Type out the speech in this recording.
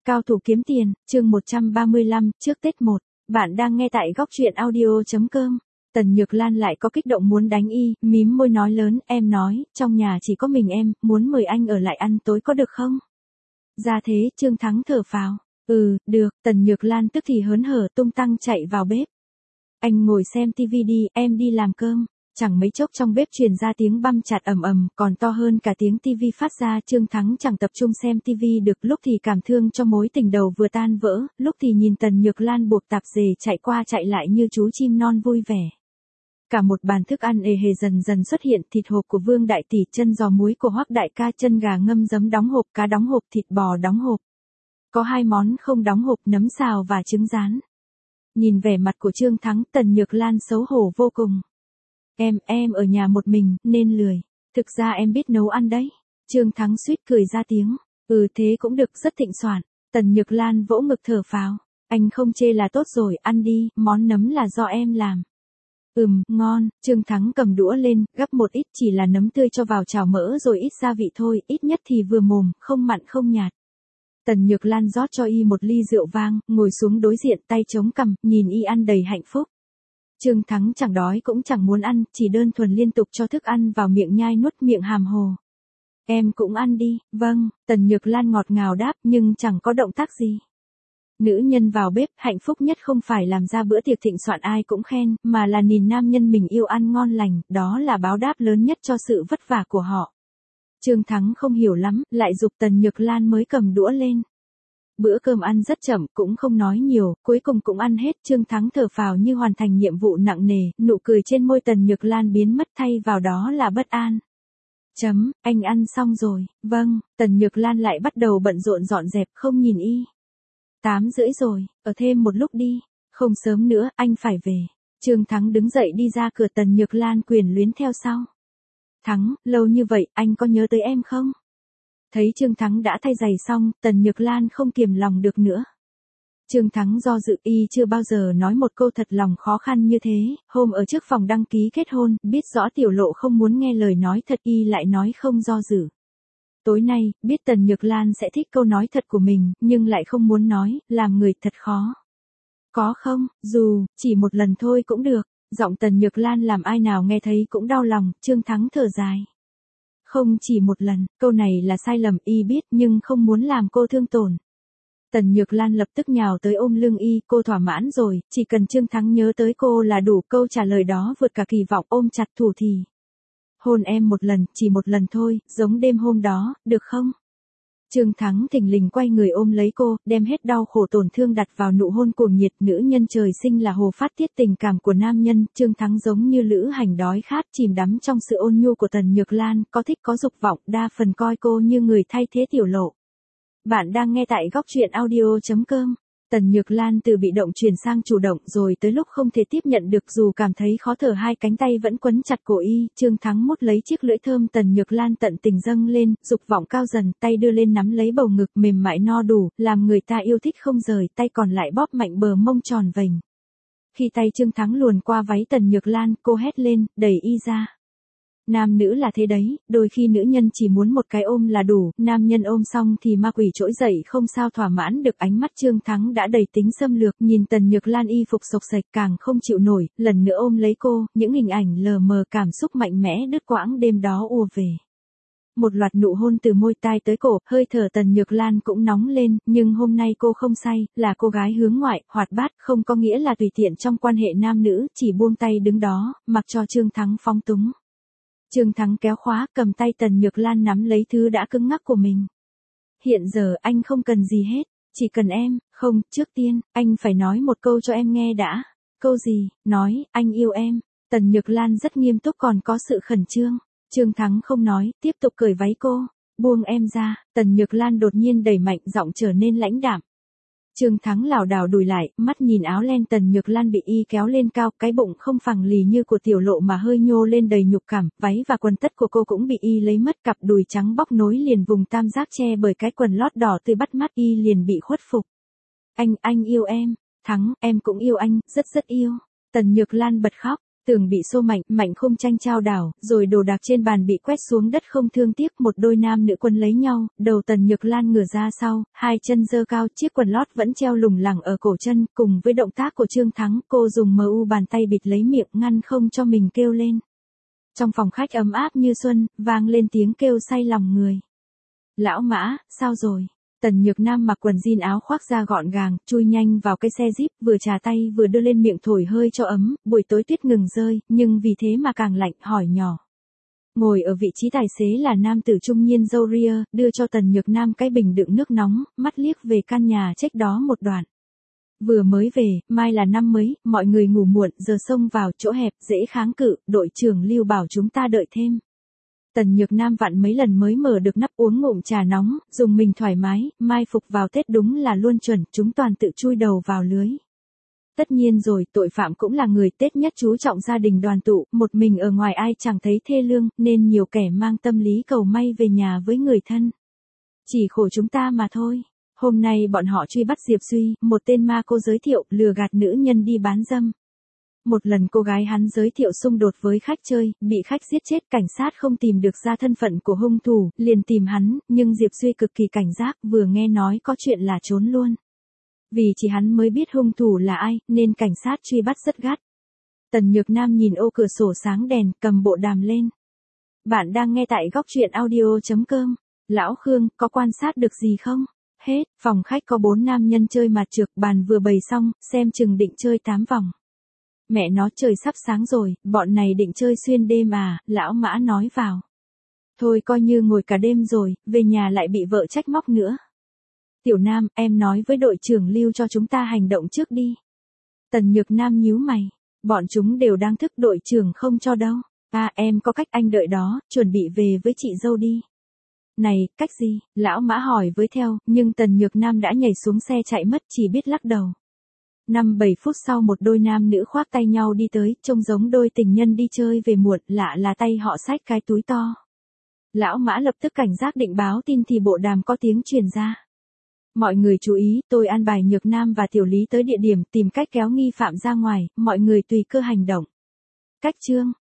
Cao thủ kiếm tiền, chương 135, trước Tết 1. Bạn đang nghe tại góc truyện audio.com. Tần Nhược Lan lại có kích động muốn đánh y, mím môi nói lớn, em nói, trong nhà chỉ có mình em, muốn mời anh ở lại ăn tối có được không? Ra thế, Trương Thắng thở phào. Được, Tần Nhược Lan tức thì hớn hở tung tăng chạy vào bếp. Anh ngồi xem tivi đi, em đi làm cơm. Chẳng mấy chốc trong bếp truyền ra tiếng băm chặt ầm ầm, còn to hơn cả tiếng tivi phát ra. Trương Thắng chẳng tập trung xem tivi được, lúc thì cảm thương cho mối tình đầu vừa tan vỡ, lúc thì nhìn Tần Nhược Lan buộc tạp dề chạy qua chạy lại như chú chim non vui vẻ. Cả một bàn thức ăn ề hề dần dần xuất hiện, thịt hộp của Vương Đại Tỷ, chân giò muối của Hoắc Đại Ca, chân gà ngâm giấm đóng hộp, cá đóng hộp, thịt bò đóng hộp. Có 2 món không đóng hộp, nấm xào và trứng rán. Nhìn vẻ mặt của Trương Thắng, Tần Nhược Lan xấu hổ vô cùng. Em ở nhà một mình, nên lười. Thực ra em biết nấu ăn đấy. Trương Thắng suýt cười ra tiếng. Thế cũng được, rất thịnh soạn. Tần Nhược Lan vỗ ngực thở phào. Anh không chê là tốt rồi, ăn đi, món nấm là do em làm. Ngon. Trương Thắng cầm đũa lên, gắp một ít, chỉ là nấm tươi cho vào chảo mỡ rồi ít gia vị thôi, ít nhất thì vừa mồm, không mặn không nhạt. Tần Nhược Lan rót cho y một ly rượu vang, ngồi xuống đối diện, tay chống cằm, nhìn y ăn đầy hạnh phúc. Trương Thắng chẳng đói cũng chẳng muốn ăn, chỉ đơn thuần liên tục cho thức ăn vào miệng nhai nuốt, miệng hàm hồ. Em cũng ăn đi. Vâng, Tần Nhược Lan ngọt ngào đáp, nhưng chẳng có động tác gì. Nữ nhân vào bếp, hạnh phúc nhất không phải làm ra bữa tiệc thịnh soạn ai cũng khen, mà là nhìn nam nhân mình yêu ăn ngon lành, đó là báo đáp lớn nhất cho sự vất vả của họ. Trương Thắng không hiểu lắm, lại giục Tần Nhược Lan mới cầm đũa lên. Bữa cơm ăn rất chậm, cũng không nói nhiều, cuối cùng cũng ăn hết. Trương Thắng thở phào như hoàn thành nhiệm vụ nặng nề, nụ cười trên môi Tần Nhược Lan biến mất, thay vào đó là bất an. Anh ăn xong rồi. Vâng, Tần Nhược Lan lại bắt đầu bận rộn dọn dẹp, không nhìn y. 8:30 rồi, ở thêm một lúc đi. Không sớm nữa, anh phải về. Trương Thắng đứng dậy đi ra cửa, Tần Nhược Lan quyền luyến theo sau. Thắng, lâu như vậy, anh có nhớ tới em không? Thấy Trương Thắng đã thay giày xong, Tần Nhược Lan không kiềm lòng được nữa. Trương Thắng do dự, y chưa bao giờ nói một câu thật lòng khó khăn như thế. Hôm ở trước phòng đăng ký kết hôn, biết rõ tiểu lộ không muốn nghe lời nói thật, y lại nói không do dự. Tối nay, biết Tần Nhược Lan sẽ thích câu nói thật của mình, nhưng lại không muốn nói, làm người thật khó. Có không, dù, chỉ một lần thôi cũng được. Giọng Tần Nhược Lan làm ai nào nghe thấy cũng đau lòng. Trương Thắng thở dài. Không chỉ một lần, câu này là sai lầm, y biết, nhưng không muốn làm cô thương tổn. Tần Nhược Lan lập tức nhào tới ôm lưng y, cô thỏa mãn rồi, chỉ cần Trương Thắng nhớ tới cô là đủ. Câu trả lời đó vượt cả kỳ vọng, ôm chặt thủ thì. Hôn em một lần, chỉ một lần thôi, giống đêm hôm đó, được không? Trương Thắng thình lình quay người ôm lấy cô, đem hết đau khổ tổn thương đặt vào nụ hôn cuồng nhiệt. Nữ nhân trời sinh là hồ phát tiết tình cảm của nam nhân. Trương Thắng giống như lữ hành đói khát, chìm đắm trong sự ôn nhu của Tần Nhược Lan, có thích có dục vọng, đa phần coi cô như người thay thế tiểu lộ. Bạn đang nghe tại góc truyện audio.com. Tần Nhược Lan từ bị động chuyển sang chủ động, rồi tới lúc không thể tiếp nhận được, dù cảm thấy khó thở, 2 cánh tay vẫn quấn chặt cổ y. Trương Thắng mút lấy chiếc lưỡi thơm Tần Nhược Lan tận tình dâng lên, dục vọng cao dần, tay đưa lên nắm lấy bầu ngực mềm mại no đủ, làm người ta yêu thích không rời, tay còn lại bóp mạnh bờ mông tròn vành. Khi tay Trương Thắng luồn qua váy Tần Nhược Lan, cô hét lên, đẩy y ra. Nam nữ là thế đấy, đôi khi nữ nhân chỉ muốn một cái ôm là đủ, nam nhân ôm xong thì ma quỷ trỗi dậy, không sao thỏa mãn được. Ánh mắt Trương Thắng đã đầy tính xâm lược, nhìn Tần Nhược Lan y phục xộc xệch càng không chịu nổi, lần nữa ôm lấy cô, những hình ảnh lờ mờ, cảm xúc mạnh mẽ đứt quãng đêm đó ùa về. Một loạt nụ hôn từ môi tai tới cổ, hơi thở Tần Nhược Lan cũng nóng lên, nhưng hôm nay cô không say, là cô gái hướng ngoại, hoạt bát, không có nghĩa là tùy tiện trong quan hệ nam nữ, chỉ buông tay đứng đó, mặc cho Trương Thắng phóng túng. Trương Thắng kéo khóa, cầm tay Tần Nhược Lan nắm lấy thứ đã cứng ngắc của mình. Hiện giờ anh không cần gì hết, chỉ cần em. Không, trước tiên, anh phải nói một câu cho em nghe đã. Câu gì? Nói, anh yêu em. Tần Nhược Lan rất nghiêm túc, còn có sự khẩn trương. Trương Thắng không nói, tiếp tục cởi váy cô. Buông em ra. Tần Nhược Lan đột nhiên đẩy mạnh, giọng trở nên lãnh đạm. Trương Thắng lảo đảo đùi lại, mắt nhìn áo len Tần Nhược Lan bị y kéo lên cao, cái bụng không phẳng lì như của tiểu lộ mà hơi nhô lên đầy nhục cảm, váy và quần tất của cô cũng bị y lấy mất, cặp đùi trắng bóc nối liền vùng tam giác che bởi cái quần lót đỏ tươi bắt mắt, y liền bị khuất phục. Anh yêu em. Thắng, em cũng yêu anh, rất rất yêu. Tần Nhược Lan bật khóc. Tường bị xô mạnh, mạnh không tranh trao đảo, rồi đồ đạc trên bàn bị quét xuống đất không thương tiếc. Một đôi nam nữ quân lấy nhau, đầu Tần Nhược Lan ngửa ra sau, hai chân giơ cao, chiếc quần lót vẫn treo lủng lẳng ở cổ chân. Cùng với động tác của Trương Thắng, cô dùng bàn tay bịt lấy miệng ngăn không cho mình kêu lên. Trong phòng khách ấm áp như xuân, vang lên tiếng kêu say lòng người. Lão Mã, sao rồi? Tần Nhược Nam mặc quần jean áo khoác da gọn gàng, chui nhanh vào cái xe Jeep, vừa trà tay vừa đưa lên miệng thổi hơi cho ấm. Buổi tối tuyết ngừng rơi, nhưng vì thế mà càng lạnh, hỏi nhỏ. Ngồi ở vị trí tài xế là nam tử trung niên râu ria, đưa cho Tần Nhược Nam cái bình đựng nước nóng, mắt liếc về căn nhà trách đó một đoạn. Vừa mới về, mai là năm mới, mọi người ngủ muộn, giờ xông vào chỗ hẹp, dễ kháng cự, đội trưởng Lưu bảo chúng ta đợi thêm. Tần Nhược Nam vặn mấy lần mới mở được nắp, uống ngụm trà nóng, dùng mình thoải mái, mai phục vào Tết đúng là luôn chuẩn, chúng toàn tự chui đầu vào lưới. Tất nhiên rồi, tội phạm cũng là người, Tết nhất chú trọng gia đình đoàn tụ, một mình ở ngoài ai chẳng thấy thê lương, nên nhiều kẻ mang tâm lý cầu may về nhà với người thân. Chỉ khổ chúng ta mà thôi. Hôm nay bọn họ truy bắt Diệp Duy, một tên ma cô giới thiệu, lừa gạt nữ nhân đi bán dâm. Một lần cô gái hắn giới thiệu xung đột với khách chơi, bị khách giết chết, cảnh sát không tìm được ra thân phận của hung thủ, liền tìm hắn, nhưng Diệp Duy cực kỳ cảnh giác, vừa nghe nói có chuyện là trốn luôn. Vì chỉ hắn mới biết hung thủ là ai, nên cảnh sát truy bắt rất gắt. Tần Nhược Nam nhìn ô cửa sổ sáng đèn, cầm bộ đàm lên. Bạn đang nghe tại góc truyện audio.com. Lão Khương, có quan sát được gì không? Hết, phòng khách có 4 nam nhân chơi mặt trược, bàn vừa bày xong, xem chừng định chơi 8 vòng. Mẹ nó, trời sắp sáng rồi, bọn này định chơi xuyên đêm à, lão Mã nói vào. Thôi coi như ngồi cả đêm rồi, về nhà lại bị vợ trách móc nữa. Tiểu Nam, em nói với đội trưởng Lưu cho chúng ta hành động trước đi. Tần Nhược Nam nhíu mày, bọn chúng đều đang thức, đội trưởng không cho đâu. À, em có cách, anh đợi đó, chuẩn bị về với chị dâu đi. Này, cách gì? Lão Mã hỏi với theo, nhưng Tần Nhược Nam đã nhảy xuống xe chạy mất, chỉ biết lắc đầu. 5-7 phút sau một đôi nam nữ khoác tay nhau đi tới, trông giống đôi tình nhân đi chơi về muộn, lạ là tay họ xách cái túi to. Lão Mã lập tức cảnh giác định báo tin thì bộ đàm có tiếng truyền ra. Mọi người chú ý, tôi an bài Nhược Nam và Tiểu Lý tới địa điểm, tìm cách kéo nghi phạm ra ngoài, mọi người tùy cơ hành động. Cách chương